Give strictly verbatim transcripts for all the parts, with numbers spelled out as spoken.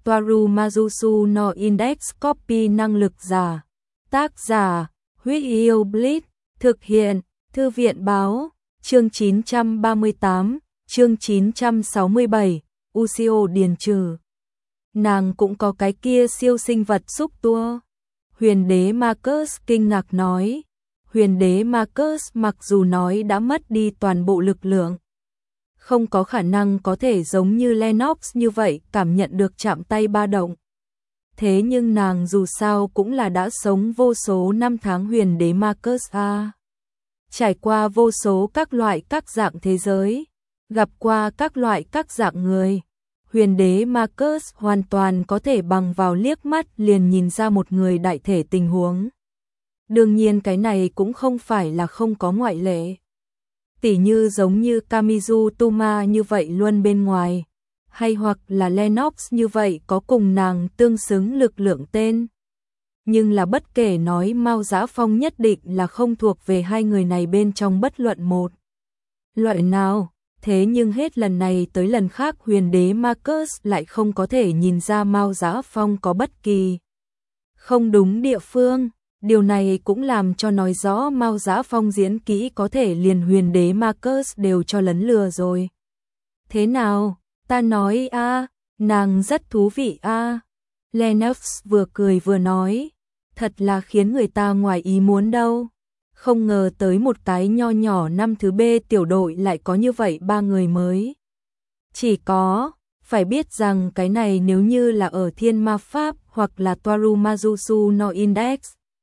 Toaru Mazusu no Index Copy năng lực giả. Tác giả, Huyết Yêu Blitz, thực hiện, Thư viện báo, chương chín trăm ba mươi tám, chương chín trăm sáu mươi bảy, Ushio điền trừ. Nàng cũng có cái kia siêu sinh vật xúc tua. Huyền đế Marcus kinh ngạc nói. Huyền đế Marcus mặc dù nói đã mất đi toàn bộ lực lượng, không có khả năng có thể giống như Lennox như vậy cảm nhận được chạm tay ba động. Thế nhưng nàng dù sao cũng là đã sống vô số năm tháng huyền đế Marcus a. Trải qua vô số các loại các dạng thế giới, gặp qua các loại các dạng người. Huyền đế Marcus hoàn toàn có thể bằng vào liếc mắt liền nhìn ra một người đại thể tình huống. Đương nhiên cái này cũng không phải là không có ngoại lệ. Tỉ như giống như Kamizu Tuma như vậy luôn bên ngoài, hay hoặc là Lennox như vậy có cùng nàng tương xứng lực lượng tên. Nhưng là bất kể nói Mao Dã Phong nhất định là không thuộc về hai người này bên trong bất luận một loại nào. Thế nhưng hết lần này tới lần khác huyền đế Marcus lại không có thể nhìn ra Mao Dã Phong có bất kỳ không đúng địa phương. Điều này cũng làm cho nói rõ Mao Dã Phong diễn kỹ có thể liền huyền đế Marcus đều cho lấn lừa rồi. Thế nào, ta nói a, à, nàng rất thú vị a. À. Lennox vừa cười vừa nói, thật là khiến người ta ngoài ý muốn đâu. Không ngờ tới một cái nho nhỏ năm thứ B tiểu đội lại có như vậy ba người mới. Chỉ có, phải biết rằng cái này nếu như là ở Thiên Ma Pháp hoặc là Toaru Mazusu no Index.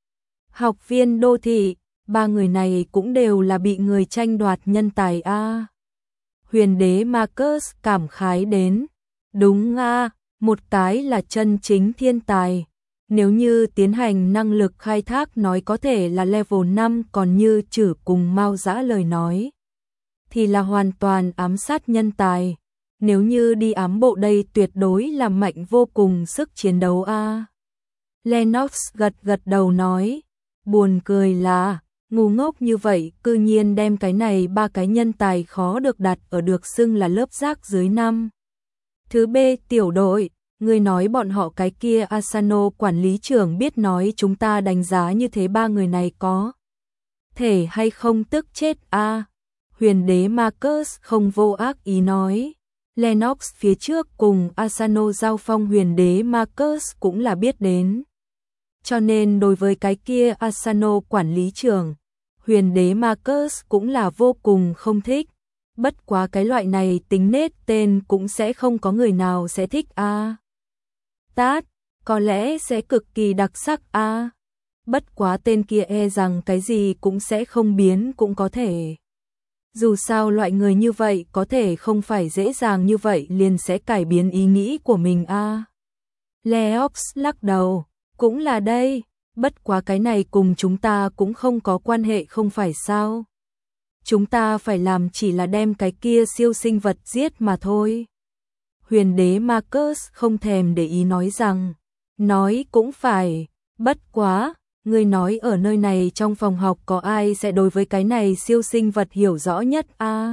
Học viên đô thị, ba người này cũng đều là bị người tranh đoạt nhân tài a. À. Huyền đế Marcus cảm khái đến, đúng a, à, một cái là chân chính thiên tài. Nếu như tiến hành năng lực khai thác nói có thể là level năm, còn như Trử cùng Mao Dã lời nói thì là hoàn toàn ám sát nhân tài. Nếu như đi ám bộ đây tuyệt đối là mạnh vô cùng sức chiến đấu a. À. Lennox gật gật đầu nói, buồn cười là ngu ngốc như vậy cư nhiên đem cái này ba cái nhân tài khó được đặt ở được xưng là lớp rác dưới năm thứ B tiểu đội. Ngươi nói bọn họ cái kia Asano quản lý trưởng biết nói chúng ta đánh giá như thế ba người này có thể hay không tức chết a. À. Huyền đế Marcus không vô ác ý nói. Lennox phía trước cùng Asano giao phong huyền đế Marcus cũng là biết đến. Cho nên đối với cái kia Asano quản lý trưởng, huyền đế Marcus cũng là vô cùng không thích. Bất quá cái loại này tính nết tên cũng sẽ không có người nào sẽ thích a. À. Tát, có lẽ sẽ cực kỳ đặc sắc a. À. Bất quá tên kia e rằng cái gì cũng sẽ không biến cũng có thể. Dù sao loại người như vậy có thể không phải dễ dàng như vậy liền sẽ cải biến ý nghĩ của mình a. À. Leox lắc đầu, cũng là đây, bất quá cái này cùng chúng ta cũng không có quan hệ không phải sao. Chúng ta phải làm chỉ là đem cái kia siêu sinh vật giết mà thôi. Huyền đế Marcus không thèm để ý nói rằng, nói cũng phải, bất quá, ngươi nói ở nơi này trong phòng học có ai sẽ đối với cái này siêu sinh vật hiểu rõ nhất a? À?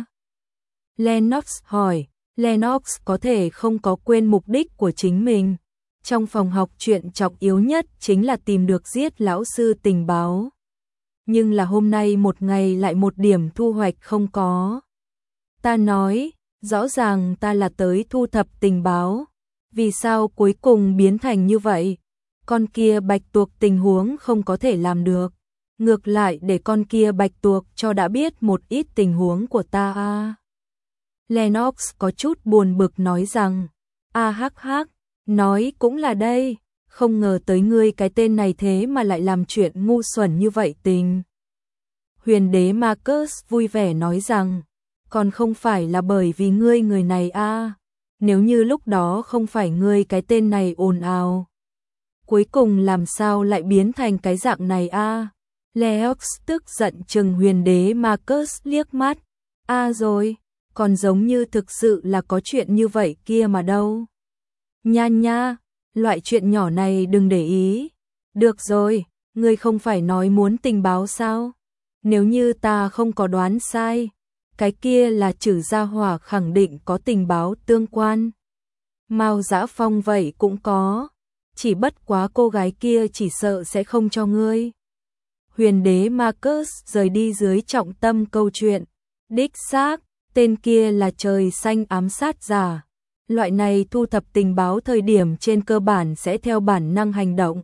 Lennox hỏi, Lennox có thể không có quên mục đích của chính mình. Trong phòng học chuyện trọng yếu nhất chính là tìm được giết lão sư tình báo. Nhưng là hôm nay một ngày lại một điểm thu hoạch không có. Ta nói, rõ ràng ta là tới thu thập tình báo. Vì sao cuối cùng biến thành như vậy? Con kia bạch tuộc tình huống không có thể làm được. Ngược lại để con kia bạch tuộc cho đã biết một ít tình huống của ta a. Lennox có chút buồn bực nói rằng, a hắc hắc, nói cũng là đây. Không ngờ tới ngươi cái tên này thế mà lại làm chuyện ngu xuẩn như vậy tình. Huyền đế Marcus vui vẻ nói rằng, còn không phải là bởi vì ngươi người này a. À. Nếu như lúc đó không phải ngươi cái tên này ồn ào, cuối cùng làm sao lại biến thành cái dạng này a. À. Leox tức giận chừng huyền đế Marcus liếc mắt, a à rồi, còn giống như thực sự là có chuyện như vậy kia mà đâu. Nha nha. Loại chuyện nhỏ này đừng để ý. Được rồi, ngươi không phải nói muốn tình báo sao? Nếu như ta không có đoán sai, cái kia là Trử gia hỏa khẳng định có tình báo tương quan. Mao Dã Phong vậy cũng có, chỉ bất quá cô gái kia chỉ sợ sẽ không cho ngươi. Huyền đế Marcus rời đi dưới trọng tâm câu chuyện. Đích xác, tên kia là trời xanh ám sát giả. Loại này thu thập tình báo thời điểm trên cơ bản sẽ theo bản năng hành động.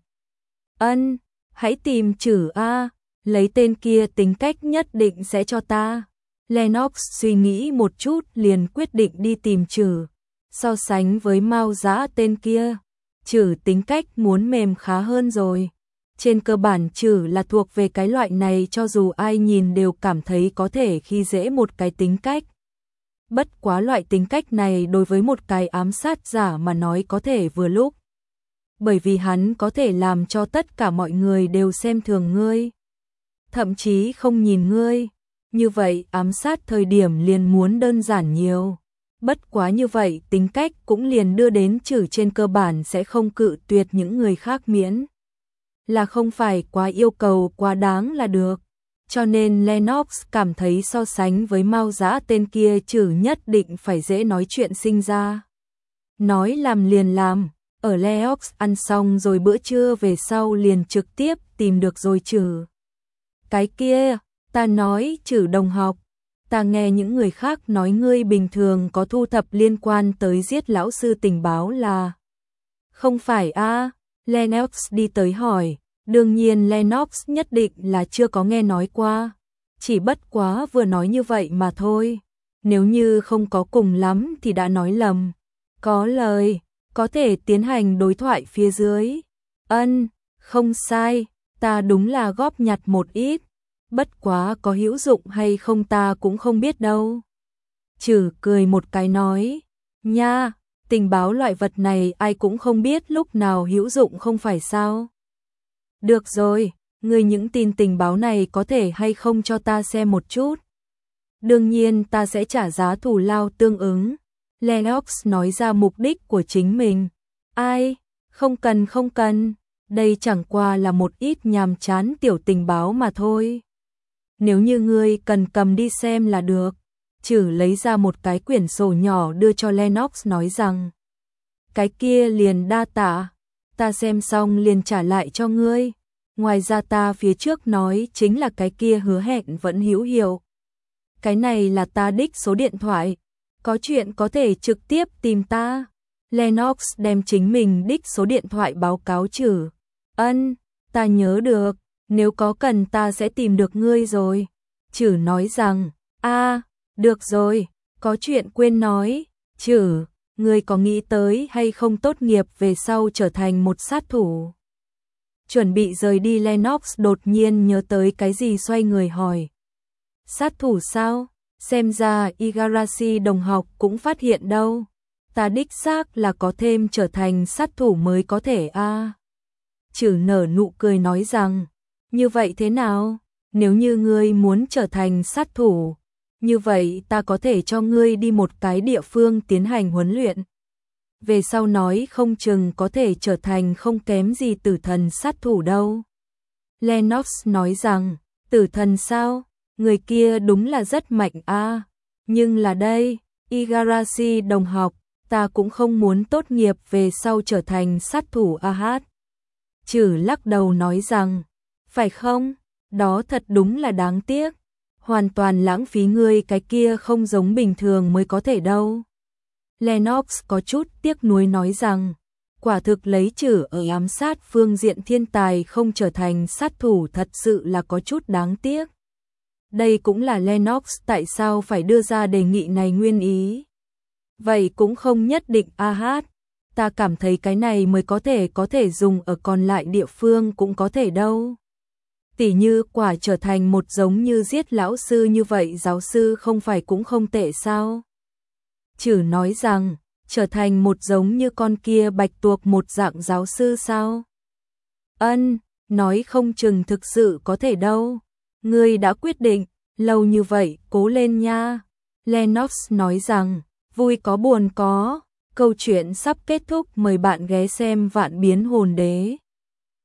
Ân, hãy tìm chử A, lấy tên kia tính cách nhất định sẽ cho ta. Lennox suy nghĩ một chút liền quyết định đi tìm chử. So sánh với Mao Dã tên kia, chử tính cách muốn mềm khá hơn rồi. Trên cơ bản chử là thuộc về cái loại này cho dù ai nhìn đều cảm thấy có thể khi dễ một cái tính cách. Bất quá loại tính cách này đối với một cái ám sát giả mà nói có thể vừa lúc. Bởi vì hắn có thể làm cho tất cả mọi người đều xem thường ngươi. Thậm chí không nhìn ngươi. Như vậy ám sát thời điểm liền muốn đơn giản nhiều. Bất quá như vậy tính cách cũng liền đưa đến chử trên cơ bản sẽ không cự tuyệt những người khác miễn. Là không phải quá yêu cầu quá đáng là được. Cho nên Lennox cảm thấy so sánh với Mao Dã tên kia chử nhất định phải dễ nói chuyện sinh ra. Nói làm liền làm, ở Lennox ăn xong rồi bữa trưa về sau liền trực tiếp tìm được rồi chử. Cái kia, ta nói chử đồng học, ta nghe những người khác nói ngươi bình thường có thu thập liên quan tới giết lão sư tình báo là. Không phải a? À? Lennox đi tới hỏi. Đương nhiên Lennox nhất định là chưa có nghe nói qua, chỉ bất quá vừa nói như vậy mà thôi. Nếu như không có cùng lắm thì đã nói lầm. Có lời, có thể tiến hành đối thoại phía dưới. Ân, không sai, ta đúng là góp nhặt một ít. Bất quá có hữu dụng hay không ta cũng không biết đâu. Chử cười một cái nói, nha, tình báo loại vật này ai cũng không biết lúc nào hữu dụng không phải sao. Được rồi, ngươi những tin tình báo này có thể hay không cho ta xem một chút. Đương nhiên ta sẽ trả giá thù lao tương ứng. Lennox nói ra mục đích của chính mình. Ai, không cần không cần, đây chẳng qua là một ít nhàm chán tiểu tình báo mà thôi. Nếu như ngươi cần cầm đi xem là được. Chử lấy ra một cái quyển sổ nhỏ đưa cho Lennox nói rằng. Cái kia liền đa tạ. Ta xem xong liền trả lại cho ngươi. Ngoài ra ta phía trước nói chính là cái kia hứa hẹn vẫn hữu hiệu. Cái này là ta đích số điện thoại. Có chuyện có thể trực tiếp tìm ta. Lennox đem chính mình đích số điện thoại báo cáo chử. Ân, ta nhớ được. Nếu có cần ta sẽ tìm được ngươi rồi. Chử nói rằng, a, được rồi, có chuyện quên nói. Chử, ngươi có nghĩ tới hay không tốt nghiệp về sau trở thành một sát thủ? Chuẩn bị rời đi Lennox đột nhiên nhớ tới cái gì xoay người hỏi. Sát thủ sao? Xem ra Igarashi đồng học cũng phát hiện đâu. Ta đích xác là có thêm trở thành sát thủ mới có thể a. À. Chử nở nụ cười nói rằng, như vậy thế nào? Nếu như ngươi muốn trở thành sát thủ, như vậy ta có thể cho ngươi đi một cái địa phương tiến hành huấn luyện. Về sau nói không chừng có thể trở thành không kém gì tử thần sát thủ đâu. Lennox nói rằng, tử thần sao? Người kia đúng là rất mạnh a. À. Nhưng là đây, Igarashi đồng học, ta cũng không muốn tốt nghiệp về sau trở thành sát thủ a hát. Chử lắc đầu nói rằng, phải không? Đó thật đúng là đáng tiếc. Hoàn toàn lãng phí ngươi cái kia không giống bình thường mới có thể đâu. Lennox có chút tiếc nuối nói rằng, quả thực lấy chử ở ám sát phương diện thiên tài không trở thành sát thủ thật sự là có chút đáng tiếc. Đây cũng là Lennox tại sao phải đưa ra đề nghị này nguyên ý. Vậy cũng không nhất định a hát. Ta cảm thấy cái này mới có thể có thể dùng ở còn lại địa phương cũng có thể đâu. Tỉ như quả trở thành một giống như giết lão sư như vậy giáo sư không phải cũng không tệ sao? Chử nói rằng, trở thành một giống như con kia bạch tuộc một dạng giáo sư sao? Ân, nói không chừng thực sự có thể đâu. Ngươi đã quyết định, lâu như vậy, cố lên nha. Lennox nói rằng, vui có buồn có, câu chuyện sắp kết thúc, mời bạn ghé xem Vạn Biến Hồn Đế.